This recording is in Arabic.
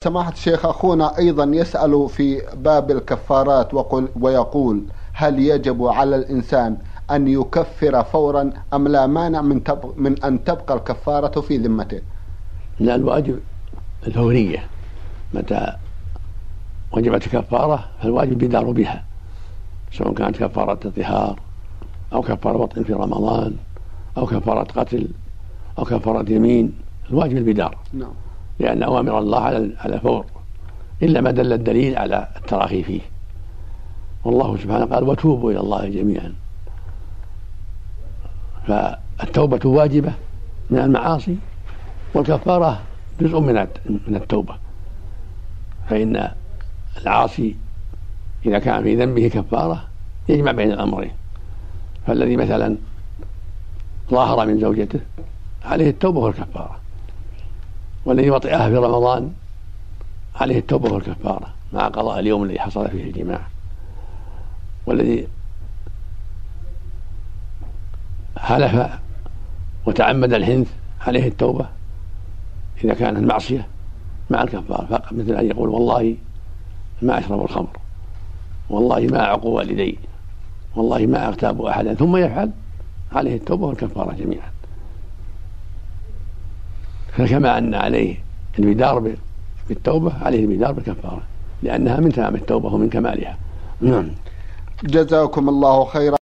سماحة الشيخ، أخونا أيضا يسأل في باب الكفارات ويقول: هل يجب على الإنسان أن يكفر فورا أم لا مانع من أن تبقى الكفارة في ذمته؟ لا، الواجب الفورية. متى وجبت كفارة فالواجب البدار بها، سواء كانت كفارة الظهار أو كفارة وطء في رمضان أو كفارة قتل أو كفارة يمين، الواجب البدار. نعم. لأن أوامر الله على فور، إلا ما دل الدليل على التراخي فيه. والله سبحانه قال: وتوبوا إلى الله جميعا. فالتوبة واجبة من المعاصي، والكفارة جزء من التوبة. فإن العاصي إذا كان في ذنبه كفارة يجمع بين الأمرين. فالذي مثلا ظاهر من زوجته عليه التوبة والكفارة، والذي وطئها في رمضان عليه التوبة والكفارة مع قضاء اليوم الذي حصل فيه الجماع. والذي حلف وتعمد الحنث عليه التوبة إذا كانت المعصية مع الكفارة فقط، مثل أن يقول: والله ما أشرب الخمر، والله ما أعق والدي، والله ما أغتاب أحدا، ثم يفعل، عليه التوبة والكفارة جميعا. فكما أن عليه البدار بالتوبة عليه البدار بالكفارة، لأنها من تمام التوبة ومن كمالها. جزاكم الله خيرا.